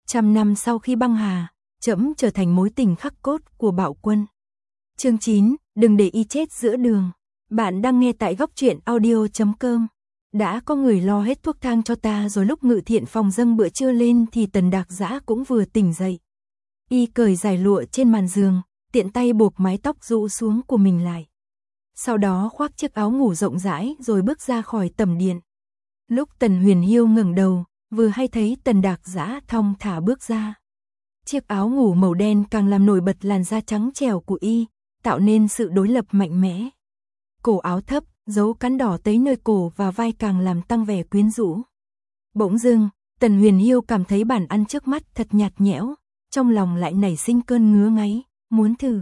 100 năm sau khi băng hà, trẫm trở thành mối tình khắc cốt của Bạo Quân. Chương 9, đừng để y chết giữa đường. Bạn đang nghe tại góc truyện audio.com. Đã có người lo hết thuốc thang cho ta rồi. Lúc Ngự Thiện Phòng dâng bữa trưa lên thì Tần Đạc Dã cũng vừa tỉnh dậy. Y cởi giải lụa trên màn giường, tiện tay buộc mái tóc rũ xuống của mình lại. Sau đó khoác chiếc áo ngủ rộng rãi rồi bước ra khỏi tầm điện. Lúc Tần Huyền Hiêu ngẩng đầu, vừa hay thấy Tần Đạc Dã thong thả bước ra. Chiếc áo ngủ màu đen càng làm nổi bật làn da trắng trẻo của y, tạo nên sự đối lập mạnh mẽ. Cổ áo thấp, dấu cắn đỏ tới nơi cổ và vai càng làm tăng vẻ quyến rũ. Bỗng dưng, Tần Huyền Hiêu cảm thấy bàn ăn trước mắt thật nhạt nhẽo, trong lòng lại nảy sinh cơn ngứa ngáy, muốn thử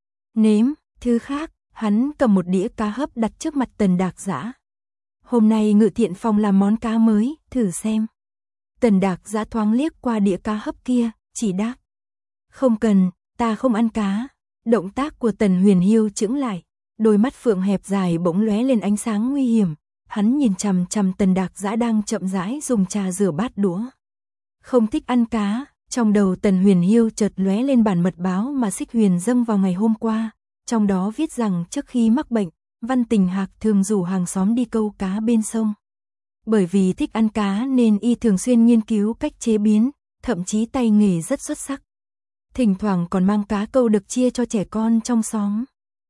nếm thứ khác. Hắn cầm một đĩa cá hấp đặt trước mặt Tần Đạc Dã. Hôm nay Ngự Thiện Phòng làm món cá mới, thử xem. Tần Đạc Dã thoáng liếc qua đĩa cá hấp kia, chỉ đáp: không cần, ta không ăn cá. Động tác của Tần Huyền Hiêu chững lại, đôi mắt phượng hẹp dài bỗng lóe lên ánh sáng nguy hiểm. Hắn nhìn chằm chằm Tần Đạc Dã đang chậm rãi dùng trà rửa bát đũa. Không thích ăn cá. Trong đầu Tần Huyền Hiêu chợt lóe lên bản mật báo mà Xích Huyền dâng vào ngày hôm qua. Trong đó viết rằng trước khi mắc bệnh, Văn Tình Hạc thường rủ hàng xóm đi câu cá bên sông. Bởi vì thích ăn cá nên y thường xuyên nghiên cứu cách chế biến, thậm chí tay nghề rất xuất sắc. Thỉnh thoảng còn mang cá câu được chia cho trẻ con trong xóm.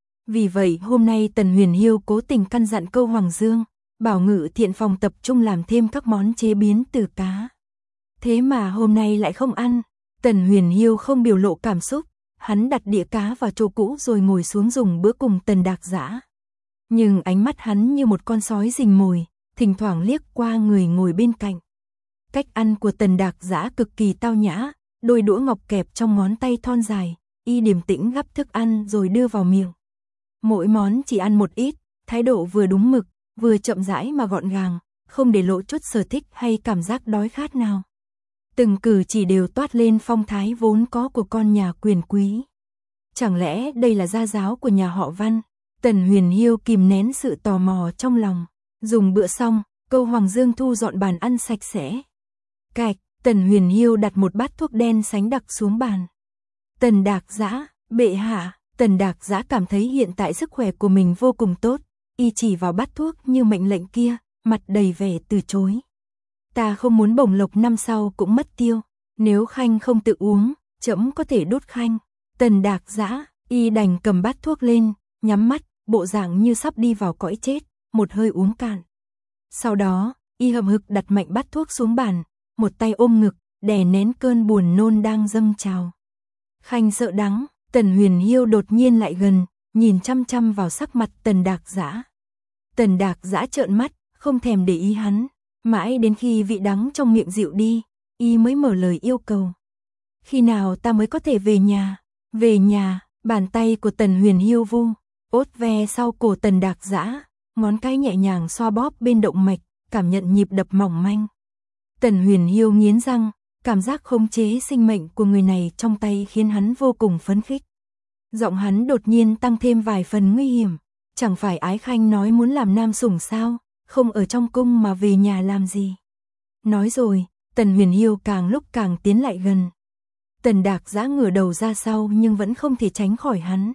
Vì vậy hôm nay Tần Huyền Hiêu cố tình căn dặn Câu Hoàng Dương, bảo Ngự Thiện Phòng tập trung làm thêm các món chế biến từ cá. Thế mà hôm nay lại không ăn. Tần Huyền Hiêu không biểu lộ cảm xúc. Hắn đặt đĩa cá vào chỗ cũ rồi ngồi xuống dùng bữa cùng Tần Đạc Dã. Nhưng ánh mắt hắn như một con sói rình mồi, thỉnh thoảng liếc qua người ngồi bên cạnh. Cách ăn của Tần Đạc Dã cực kỳ tao nhã, đôi đũa ngọc kẹp trong ngón tay thon dài, y điềm tĩnh gắp thức ăn rồi đưa vào miệng. Mỗi món chỉ ăn một ít, thái độ vừa đúng mực, vừa chậm rãi mà gọn gàng, không để lộ chút sở thích hay cảm giác đói khát nào. Từng cử chỉ đều toát lên phong thái vốn có của con nhà quyền quý. Chẳng lẽ đây là gia giáo của nhà họ Văn? Tần Huyền Hiêu kìm nén sự tò mò trong lòng. Dùng bữa xong, Câu Hoàng Dương thu dọn bàn ăn sạch sẽ. Cạch, Tần Huyền Hiêu đặt một bát thuốc đen sánh đặc xuống bàn. Tần Đạc Dã, bệ hạ. Tần Đạc Dã cảm thấy hiện tại sức khỏe của mình vô cùng tốt. Y chỉ vào bát thuốc như mệnh lệnh kia, mặt đầy vẻ từ chối. Ta không muốn bổng lộc năm sau cũng mất tiêu. Nếu Khanh không tự uống, trẫm có thể đốt Khanh. Tần Đạc Dã, y đành cầm bát thuốc lên, nhắm mắt, bộ dạng như sắp đi vào cõi chết, một hơi uống cạn. Sau đó, y hậm hực đặt mạnh bát thuốc xuống bàn, một tay ôm ngực, đè nén cơn buồn nôn đang dâng trào. Khanh sợ đắng. Tần Huyền Hiêu đột nhiên lại gần, nhìn chăm chăm vào sắc mặt Tần Đạc Dã. Tần Đạc Dã trợn mắt, không thèm để ý hắn. Mãi đến khi vị đắng trong miệng dịu đi, y mới mở lời yêu cầu. Khi nào ta mới có thể về nhà? Về nhà. Bàn tay của Tần Huyền Hiêu vu, ốt ve sau cổ Tần Đạc Dã, ngón cái nhẹ nhàng xoa bóp bên động mạch, cảm nhận nhịp đập mỏng manh. Tần Huyền Hiêu nghiến răng, cảm giác khống chế sinh mệnh của người này trong tay khiến hắn vô cùng phấn khích. Giọng hắn đột nhiên tăng thêm vài phần nguy hiểm. Chẳng phải Ái Khanh nói muốn làm nam sủng sao? Không ở trong cung mà về nhà làm gì? Nói rồi, Tần Huyền Hiêu càng lúc càng tiến lại gần. Tần Đạc Dã ngửa đầu ra sau nhưng vẫn không thể tránh khỏi hắn.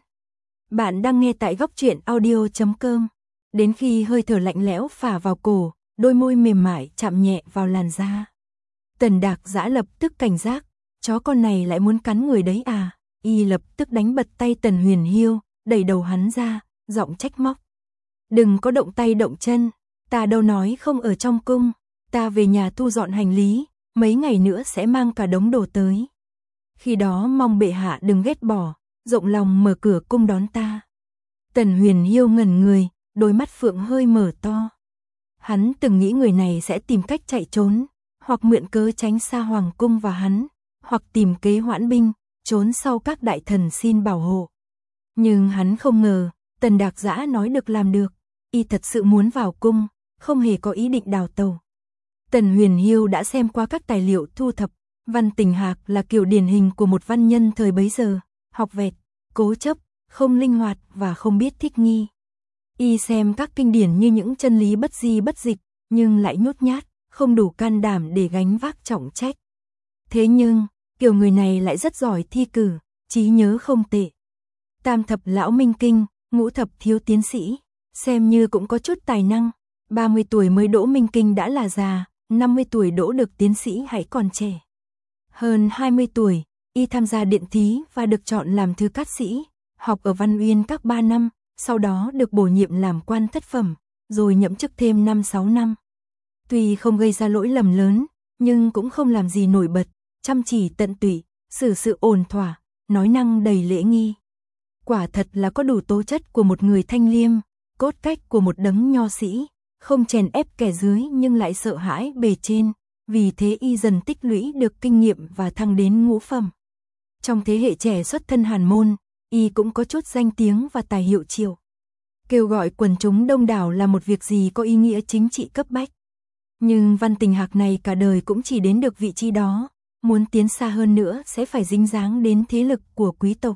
Bạn đang nghe tại góc truyện audio.com. Đến khi hơi thở lạnh lẽo phả vào cổ, đôi môi mềm mại chạm nhẹ vào làn da. Tần Đạc Dã lập tức cảnh giác, chó con này lại muốn cắn người đấy à? Y lập tức đánh bật tay Tần Huyền Hiêu, đẩy đầu hắn ra, giọng trách móc. Đừng có động tay động chân, ta đâu nói không ở trong cung, ta về nhà thu dọn hành lý, mấy ngày nữa sẽ mang cả đống đồ tới. Khi đó mong bệ hạ đừng ghét bỏ, rộng lòng mở cửa cung đón ta. Tần Huyền Hiêu ngẩn người, đôi mắt phượng hơi mở to. Hắn từng nghĩ người này sẽ tìm cách chạy trốn, hoặc mượn cớ tránh xa hoàng cung và hắn, hoặc tìm kế hoãn binh, trốn sau các đại thần xin bảo hộ. Nhưng hắn không ngờ, Tần Đạc Dã nói được làm được, y thật sự muốn vào cung, không hề có ý định đào tẩu. Tần Huyền Hiêu đã xem qua các tài liệu thu thập, Văn Tình Hạc là kiểu điển hình của một văn nhân thời bấy giờ, học vẹt, cố chấp, không linh hoạt và không biết thích nghi. Y xem các kinh điển như những chân lý bất di bất dịch, nhưng lại nhút nhát, không đủ can đảm để gánh vác trọng trách. Thế nhưng, kiểu người này lại rất giỏi thi cử, trí nhớ không tệ. Tam thập lão minh kinh, ngũ thập thiếu tiến sĩ, xem như cũng có chút tài năng. 30 tuổi mới đỗ minh kinh đã là già, 50 tuổi đỗ được tiến sĩ hãy còn trẻ. Hơn 20 tuổi, y tham gia điện thí và được chọn làm thư cát sĩ, học ở Văn Uyên các 3 năm, sau đó được bổ nhiệm làm quan thất phẩm, rồi nhậm chức thêm 5-6 năm. Tuy không gây ra lỗi lầm lớn, nhưng cũng không làm gì nổi bật, chăm chỉ tận tụy, xử sự ổn thỏa, nói năng đầy lễ nghi. Quả thật là có đủ tố chất của một người thanh liêm, cốt cách của một đấng nho sĩ, không chèn ép kẻ dưới nhưng lại sợ hãi bề trên, vì thế y dần tích lũy được kinh nghiệm và thăng đến ngũ phẩm. Trong thế hệ trẻ xuất thân hàn môn, y cũng có chút danh tiếng và tài hiệu triệu. Kêu gọi quần chúng đông đảo là một việc gì có ý nghĩa chính trị cấp bách. Nhưng Văn Tình Hạc này cả đời cũng chỉ đến được vị trí đó, muốn tiến xa hơn nữa sẽ phải dính dáng đến thế lực của quý tộc.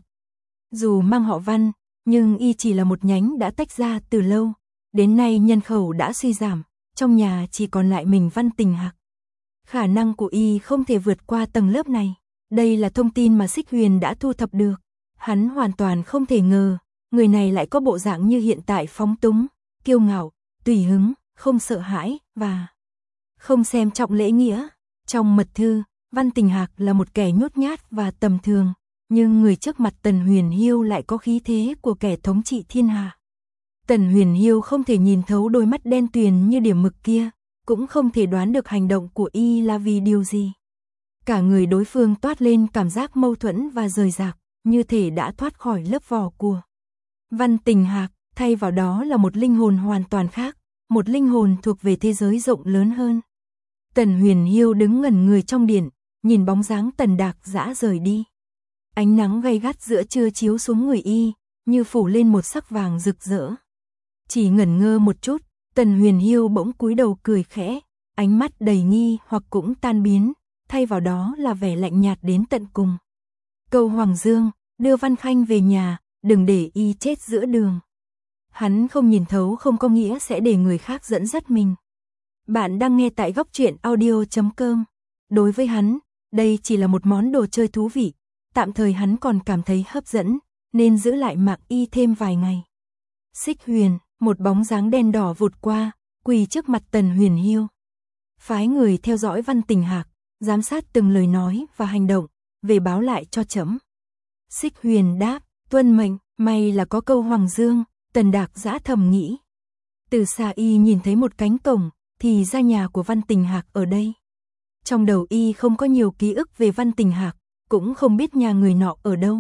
Dù mang họ Văn, nhưng y chỉ là một nhánh đã tách ra từ lâu, đến nay nhân khẩu đã suy giảm, trong nhà chỉ còn lại mình Văn Tình Hạc. Khả năng của y không thể vượt qua tầng lớp này, đây là thông tin mà Xích Huyền đã thu thập được. Hắn hoàn toàn không thể ngờ, người này lại có bộ dạng như hiện tại phóng túng, kiêu ngạo, tùy hứng, không sợ hãi, và không xem trọng lễ nghĩa. Trong mật thư, Văn Tình Hạc là một kẻ nhút nhát và tầm thường, nhưng người trước mặt Tần Huyền Hiêu lại có khí thế của kẻ thống trị thiên hạ. Tần Huyền Hiêu không thể nhìn thấu đôi mắt đen tuyền như điểm mực kia, cũng không thể đoán được hành động của y là vì điều gì. Cả người đối phương toát lên cảm giác mâu thuẫn và rời rạc, như thể đã thoát khỏi lớp vỏ của Văn Tình Hạc, thay vào đó là một linh hồn hoàn toàn khác, một linh hồn thuộc về thế giới rộng lớn hơn. Tần Huyền Hiêu đứng ngẩn người trong điện, nhìn bóng dáng Tần Đạc Dã rời đi. Ánh nắng gay gắt giữa trưa chiếu xuống người y, như phủ lên một sắc vàng rực rỡ. Chỉ ngẩn ngơ một chút, Tần Huyền Hiêu bỗng cúi đầu cười khẽ, ánh mắt đầy nghi hoặc cũng tan biến, thay vào đó là vẻ lạnh nhạt đến tận cùng. Câu Hoàng Dương, đưa Văn Khanh về nhà, đừng để y chết giữa đường. Hắn không nhìn thấu không có nghĩa sẽ để người khác dẫn dắt mình. Bạn đang nghe tại góc truyện audio.com. Đối với hắn, đây chỉ là một món đồ chơi thú vị, tạm thời hắn còn cảm thấy hấp dẫn, nên giữ lại mạng y thêm vài ngày. Xích Huyền, một bóng dáng đen đỏ vụt qua, quỳ trước mặt Tần Huyền Hiêu. Phái người theo dõi Văn Tình Hạc, giám sát từng lời nói và hành động, về báo lại cho trẫm. Xích Huyền đáp, tuân mệnh. May là có câu Hoàng Dương, Tần Đạc Dã thầm nghĩ. Từ xa y nhìn thấy một cánh cổng, thì ra nhà của Văn Tình Hạc ở đây. Trong đầu y không có nhiều ký ức về Văn Tình Hạc, cũng không biết nhà người nọ ở đâu.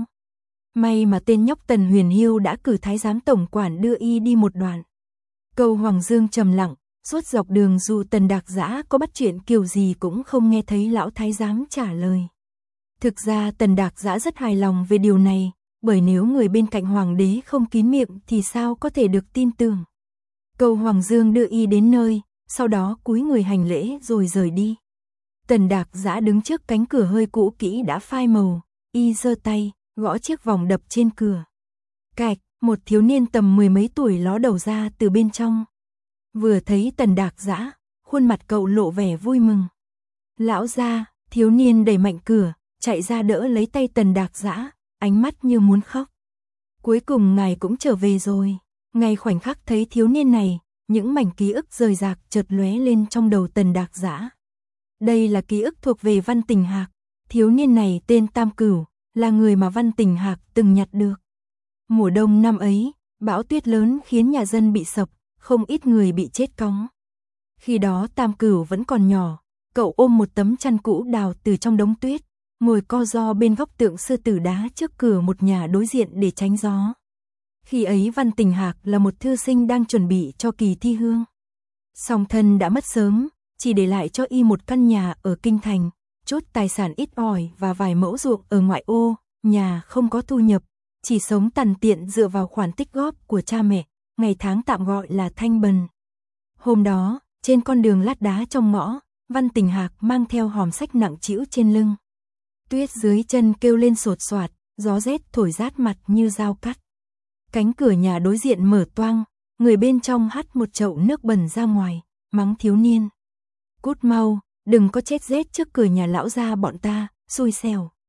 May mà tên nhóc Tần Huyền Hiêu đã cử thái giám tổng quản đưa y đi một đoạn. Câu Hoàng Dương trầm lặng, suốt dọc đường dù Tần Đạc Dã có bắt chuyện kiểu gì cũng không nghe thấy lão thái giám trả lời. Thực ra Tần Đạc Dã rất hài lòng về điều này, bởi nếu người bên cạnh hoàng đế không kín miệng thì sao có thể được tin tưởng. Câu Hoàng Dương đưa y đến nơi, sau đó cúi người hành lễ rồi rời đi. Tần Đạc Dã đứng trước cánh cửa hơi cũ kỹ đã phai màu, y giơ tay, gõ chiếc vòng đập trên cửa. Cạch, một thiếu niên tầm 10 mấy tuổi ló đầu ra từ bên trong. Vừa thấy Tần Đạc Dã, khuôn mặt cậu lộ vẻ vui mừng. Lão gia, thiếu niên đẩy mạnh cửa, chạy ra đỡ lấy tay Tần Đạc Dã, ánh mắt như muốn khóc. Cuối cùng ngài cũng trở về rồi. Ngay khoảnh khắc thấy thiếu niên này, những mảnh ký ức rời rạc chợt lóe lên trong đầu Tần Đạc Dã. Đây là ký ức thuộc về Văn Tình Hạc. Thiếu niên này tên Tam Cửu, là người mà Văn Tình Hạc từng nhặt được. Mùa đông năm ấy, bão tuyết lớn khiến nhà dân bị sập, không ít người bị chết cóng. Khi đó Tam Cửu vẫn còn nhỏ, cậu ôm một tấm chăn cũ đào từ trong đống tuyết, ngồi co ro bên góc tượng sư tử đá trước cửa một nhà đối diện để tránh gió. Khi ấy Văn Tình Hạc là một thư sinh đang chuẩn bị cho kỳ thi hương. Song thân đã mất sớm, chỉ để lại cho y một căn nhà ở kinh thành, chút tài sản ít ỏi và vài mẫu ruộng ở ngoại ô, nhà không có thu nhập, chỉ sống tằn tiện dựa vào khoản tích góp của cha mẹ, ngày tháng tạm gọi là thanh bần. Hôm đó, trên con đường lát đá trong ngõ, Văn Tình Hạc mang theo hòm sách nặng trĩu trên lưng. Tuyết dưới chân kêu lên sột soạt, gió rét thổi rát mặt như dao cắt. Cánh cửa nhà đối diện mở toang, người bên trong hắt một chậu nước bẩn ra ngoài, mắng thiếu niên. Cút mau, đừng có chết rét trước cửa nhà lão gia bọn ta, xui xẻo.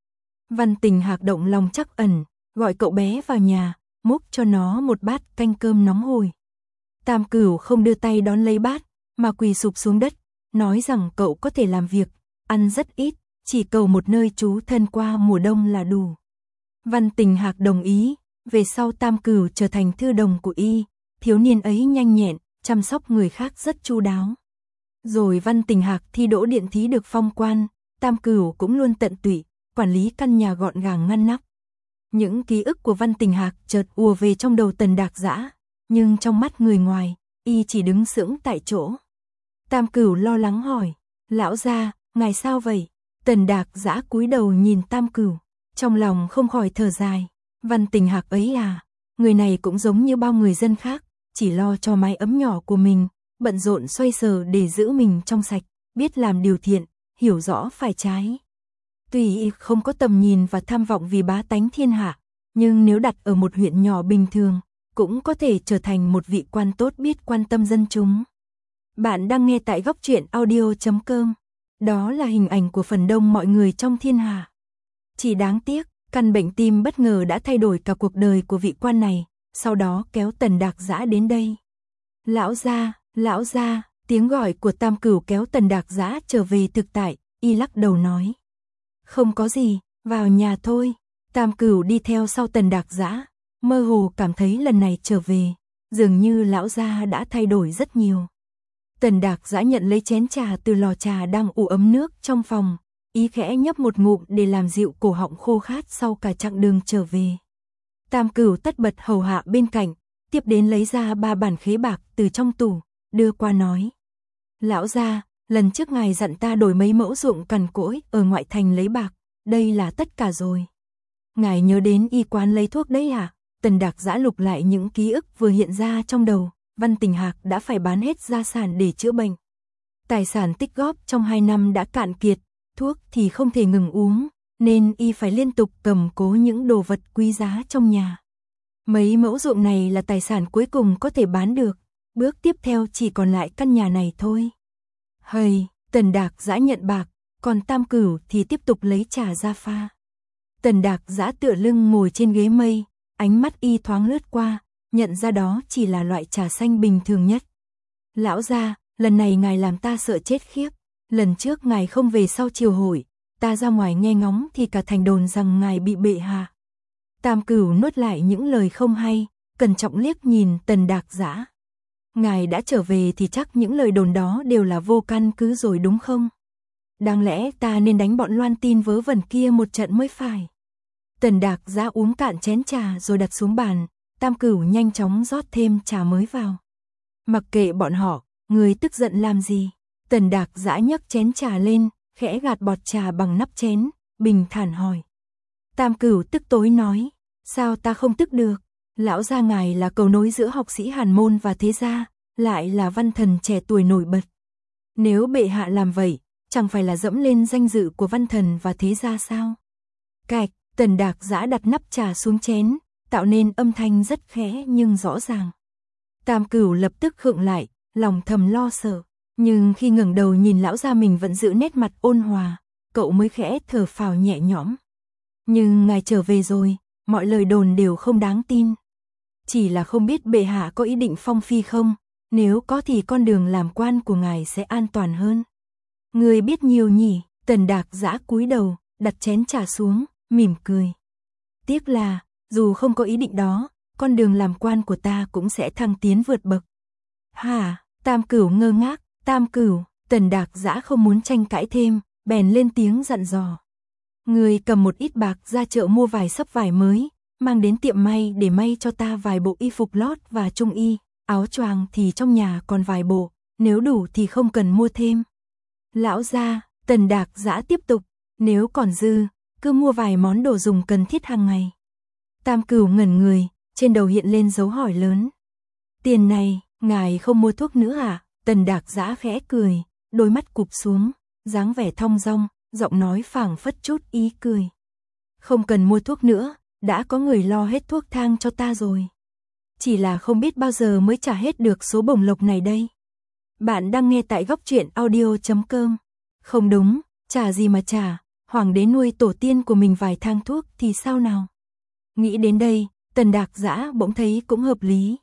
Văn Tình Hạc động lòng trắc ẩn, gọi cậu bé vào nhà, múc cho nó một bát canh cơm nóng hổi. Tam Cửu không đưa tay đón lấy bát, mà quỳ sụp xuống đất, nói rằng cậu có thể làm việc, ăn rất ít, chỉ cầu một nơi trú thân qua mùa đông là đủ. Văn Tình Hạc đồng ý, về sau Tam Cửu trở thành thư đồng của y, thiếu niên ấy nhanh nhẹn, chăm sóc người khác rất chu đáo. Rồi Văn Tình Hạc thi đỗ điện thí được phong quan, Tam Cửu cũng luôn tận tụy, quản lý căn nhà gọn gàng ngăn nắp. Những ký ức của Văn Tình Hạc chợt ùa về trong đầu Tần Đạc Dã, nhưng trong mắt người ngoài, y chỉ đứng sững tại chỗ. Tam Cửu lo lắng hỏi, lão gia, ngài sao vậy? Tần Đạc Dã cúi đầu nhìn Tam Cửu, trong lòng không khỏi thở dài. Văn Tình Hạc ấy à, người này cũng giống như bao người dân khác, chỉ lo cho mái ấm nhỏ của mình, bận rộn xoay sở để giữ mình trong sạch, biết làm điều thiện, hiểu rõ phải trái. Tuy y không có tầm nhìn và tham vọng vì bá tánh thiên hạ, nhưng nếu đặt ở một huyện nhỏ bình thường, cũng có thể trở thành một vị quan tốt biết quan tâm dân chúng. Bạn đang nghe tại Góc Truyện Audio.com. Đó là hình ảnh của phần đông mọi người trong thiên hạ. Chỉ đáng tiếc, căn bệnh tim bất ngờ đã thay đổi cả cuộc đời của vị quan này, sau đó kéo Tần Đạc Dã đến đây. Lão gia, tiếng gọi của Tam Cửu kéo Tần Đạc Dã trở về thực tại, y lắc đầu nói. Không có gì, vào nhà thôi. Tam Cửu đi theo sau Tần Đạc Dã, mơ hồ cảm thấy lần này trở về, dường như lão gia đã thay đổi rất nhiều. Tần Đạc Dã nhận lấy chén trà từ lò trà đang ủ ấm nước trong phòng, ý khẽ nhấp một ngụm để làm dịu cổ họng khô khát sau cả chặng đường trở về. Tam Cửu tất bật hầu hạ bên cạnh, tiếp đến lấy ra 3 bản khế bạc từ trong tủ, đưa qua nói. Lão gia, lần trước ngài dặn ta đổi mấy mẫu ruộng cằn cỗi ở ngoại thành lấy bạc, đây là tất cả rồi. Ngài nhớ đến y quán lấy thuốc đấy à? Tần Đạc Dã lục lại những ký ức vừa hiện ra trong đầu, Văn Tình Hạc đã phải bán hết gia sản để chữa bệnh. Tài sản tích góp trong 2 năm đã cạn kiệt, thuốc thì không thể ngừng uống, nên y phải liên tục cầm cố những đồ vật quý giá trong nhà. Mấy mẫu ruộng này là tài sản cuối cùng có thể bán được, bước tiếp theo chỉ còn lại căn nhà này thôi. Hây, Tần Đạc Dã nhận bạc, còn Tam Cửu thì tiếp tục lấy trà ra pha. Tần Đạc Dã tựa lưng ngồi trên ghế mây, ánh mắt y thoáng lướt qua, nhận ra đó chỉ là loại trà xanh bình thường nhất. Lão gia, lần này ngài làm ta sợ chết khiếp. Lần trước ngài không về sau triều hội, ta ra ngoài nghe ngóng thì cả thành đồn rằng ngài bị bệ hạ. Tam Cửu nuốt lại những lời không hay, cẩn trọng liếc nhìn Tần Đạc Dã. Ngài đã trở về thì chắc những lời đồn đó đều là vô căn cứ rồi đúng không? Đáng lẽ ta nên đánh bọn loan tin vớ vẩn kia một trận mới phải. Tần Đạc Dã uống cạn chén trà rồi đặt xuống bàn, Tam Cửu nhanh chóng rót thêm trà mới vào. Mặc kệ bọn họ, người tức giận làm gì? Tần Đạc Dã nhấc chén trà lên, khẽ gạt bọt trà bằng nắp chén, bình thản hỏi. Tam Cửu tức tối nói, sao ta không tức được? Lão gia ngài là cầu nối giữa học sĩ hàn môn và thế gia, lại là văn thần trẻ tuổi nổi bật. Nếu bệ hạ làm vậy, chẳng phải là dẫm lên danh dự của văn thần và thế gia sao? Cạch, Tần Đạc Dã đặt nắp trà xuống chén, tạo nên âm thanh rất khẽ nhưng rõ ràng. Tam Cửu lập tức khựng lại, lòng thầm lo sợ, nhưng khi ngẩng đầu nhìn lão gia mình vẫn giữ nét mặt ôn hòa, cậu mới khẽ thở phào nhẹ nhõm. Nhưng ngài trở về rồi, mọi lời đồn đều không đáng tin. Chỉ là không biết bệ hạ có ý định phong phi không, nếu có thì con đường làm quan của ngài sẽ an toàn hơn. Người biết nhiều nhỉ? Tần Đạc Dã cúi đầu, đặt chén trà xuống, mỉm cười. Tiếc là, dù không có ý định đó, con đường làm quan của ta cũng sẽ thăng tiến vượt bậc. Hả? Tam Cửu ngơ ngác. Tam Cửu, Tần Đạc Dã không muốn tranh cãi thêm, bèn lên tiếng dặn dò. Người cầm một ít bạc ra chợ mua vài xấp vải mới, mang đến tiệm may để may cho ta vài bộ y phục lót và trung y, áo choàng thì trong nhà còn vài bộ, nếu đủ thì không cần mua thêm. Lão gia, Tần Đạc Dã tiếp tục, nếu còn dư, cứ mua vài món đồ dùng cần thiết hàng ngày. Tam Cửu ngẩn người, trên đầu hiện lên dấu hỏi lớn. Tiền này, ngài không mua thuốc nữa à? Tần Đạc Dã khẽ cười, đôi mắt cụp xuống, dáng vẻ thong dong, giọng nói phảng phất chút ý cười. Không cần mua thuốc nữa, đã có người lo hết thuốc thang cho ta rồi. Chỉ là không biết bao giờ mới trả hết được số bổng lộc này đây. Bạn đang nghe tại Góc Truyện Audio.com. Không đúng, trả gì mà trả, Hoàng đế nuôi tổ tiên của mình vài thang thuốc thì sao nào? Nghĩ đến đây, Tần Đạc Dã bỗng thấy cũng hợp lý.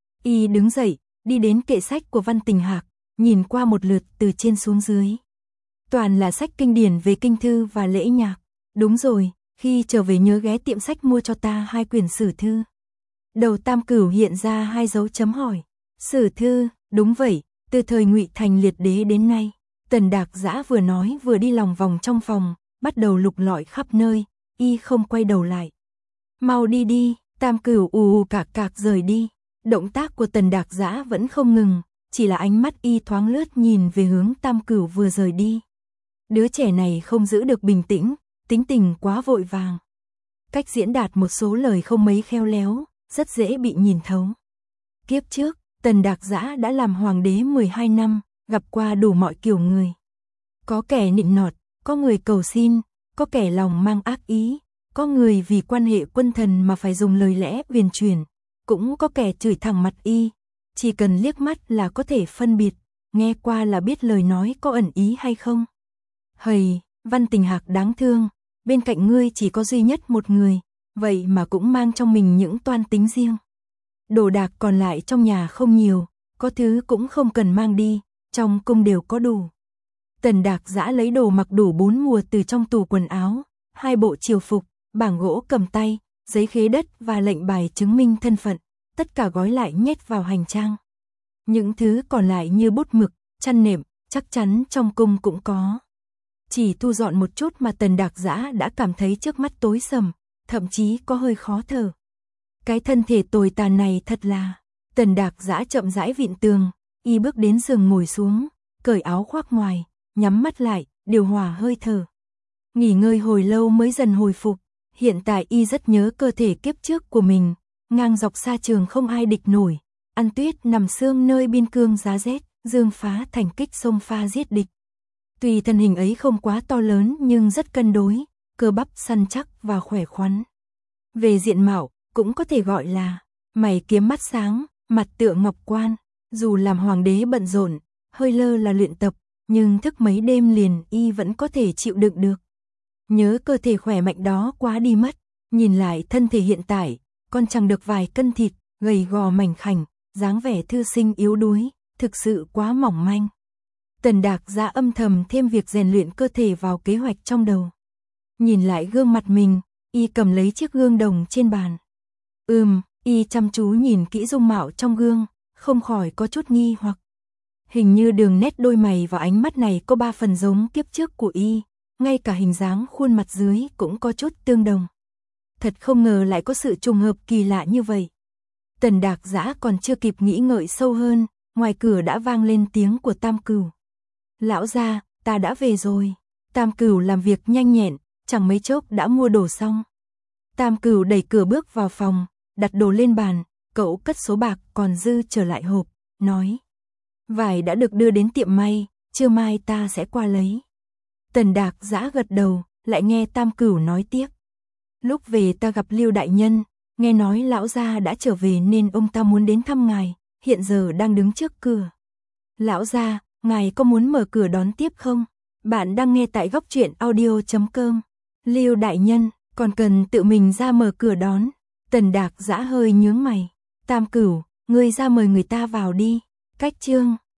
Y đứng dậy, đi đến kệ sách của Văn Tình Hạc, nhìn qua một lượt từ trên xuống dưới. Toàn là sách kinh điển về kinh thư và lễ nhạc. Đúng rồi, khi trở về nhớ ghé tiệm sách mua cho ta 2 quyển sử thư. Đầu Tam Cửu hiện ra 2 dấu chấm hỏi. Sử thư, đúng vậy, từ thời Ngụy Thành Liệt Đế đến nay. Tần Đạc Dã vừa nói vừa đi lòng vòng trong phòng, bắt đầu lục lọi khắp nơi, y không quay đầu lại. Mau đi đi, Tam Cửu ù cạc cạc rời đi. Động tác của Tần Đạc Dã vẫn không ngừng, chỉ là ánh mắt y thoáng lướt nhìn về hướng Tam Cửu vừa rời đi. Đứa trẻ này không giữ được bình tĩnh, tính tình quá vội vàng. Cách diễn đạt một số lời không mấy khéo léo, rất dễ bị nhìn thấu. Kiếp trước, Tần Đạc Dã đã làm hoàng đế 12 năm, gặp qua đủ mọi kiểu người. Có kẻ nịnh nọt, có người cầu xin, có kẻ lòng mang ác ý, có người vì quan hệ quân thần mà phải dùng lời lẽ huyền chuyển, cũng có kẻ chửi thẳng mặt y. Chỉ cần liếc mắt là có thể phân biệt, nghe qua là biết lời nói có ẩn ý hay không. Hầy, Văn Tình Hạc đáng thương, bên cạnh ngươi chỉ có duy nhất một người, vậy mà cũng mang trong mình những toan tính riêng. Đồ đạc còn lại trong nhà không nhiều, có thứ cũng không cần mang đi, trong cung đều có đủ. Tần Đạc Dã lấy đồ mặc đủ 4 mùa từ trong tủ quần áo, 2 bộ triều phục, bảng gỗ cầm tay, giấy khế đất và lệnh bài chứng minh thân phận, tất cả gói lại nhét vào hành trang. Những thứ còn lại như bút mực, chăn nệm, chắc chắn trong cung cũng có. Chỉ thu dọn một chút mà Tần Đạc Dã đã cảm thấy trước mắt tối sầm, thậm chí có hơi khó thở. Cái thân thể tồi tàn này thật là... Tần Đạc Dã chậm rãi vịn tường, y bước đến giường ngồi xuống, cởi áo khoác ngoài, nhắm mắt lại, điều hòa hơi thở. Nghỉ ngơi hồi lâu mới dần hồi phục, hiện tại y rất nhớ cơ thể kiếp trước của mình, ngang dọc xa trường không ai địch nổi, ăn tuyết nằm sương nơi biên cương giá rét, dương phá thành kích sông pha giết địch. Tuy thân hình ấy không quá to lớn nhưng rất cân đối, cơ bắp săn chắc và khỏe khoắn. Về diện mạo, cũng có thể gọi là mày kiếm mắt sáng, mặt tựa ngọc quan. Dù làm hoàng đế bận rộn, hơi lơ là luyện tập, nhưng thức mấy đêm liền y vẫn có thể chịu đựng được. Nhớ cơ thể khỏe mạnh đó quá đi mất, nhìn lại thân thể hiện tại, còn chẳng được vài cân thịt, gầy gò mảnh khảnh, dáng vẻ thư sinh yếu đuối, thực sự quá mỏng manh. Tần Đạc Dã âm thầm thêm việc rèn luyện cơ thể vào kế hoạch trong đầu. Nhìn lại gương mặt mình, y cầm lấy chiếc gương đồng trên bàn. Y chăm chú nhìn kỹ dung mạo trong gương, không khỏi có chút nghi hoặc. Hình như đường nét đôi mày và ánh mắt này có 3 phần giống kiếp trước của y, ngay cả hình dáng khuôn mặt dưới cũng có chút tương đồng. Thật không ngờ lại có sự trùng hợp kỳ lạ như vậy. Tần Đạc Dã còn chưa kịp nghĩ ngợi sâu hơn, ngoài cửa đã vang lên tiếng của Tam Cửu. Lão gia, ta đã về rồi. Tam Cửu làm việc nhanh nhẹn, chẳng mấy chốc đã mua đồ xong. Tam Cửu đẩy cửa bước vào phòng, đặt đồ lên bàn, cậu cất số bạc còn dư trở lại hộp, nói. Vải đã được đưa đến tiệm may, trưa mai ta sẽ qua lấy. Tần Đạc Dã gật đầu, lại nghe Tam Cửu nói tiếp. Lúc về ta gặp Lưu đại nhân, nghe nói lão gia đã trở về nên ông ta muốn đến thăm ngài, hiện giờ đang đứng trước cửa. Lão gia, ngài có muốn mở cửa đón tiếp không? Bạn đang nghe tại góc truyện audio.com. Lưu đại nhân, còn cần tự mình ra mở cửa đón. Tần Đạc Dã hơi nhướng mày. Tam Cửu, ngươi ra mời người ta vào đi. Cách chương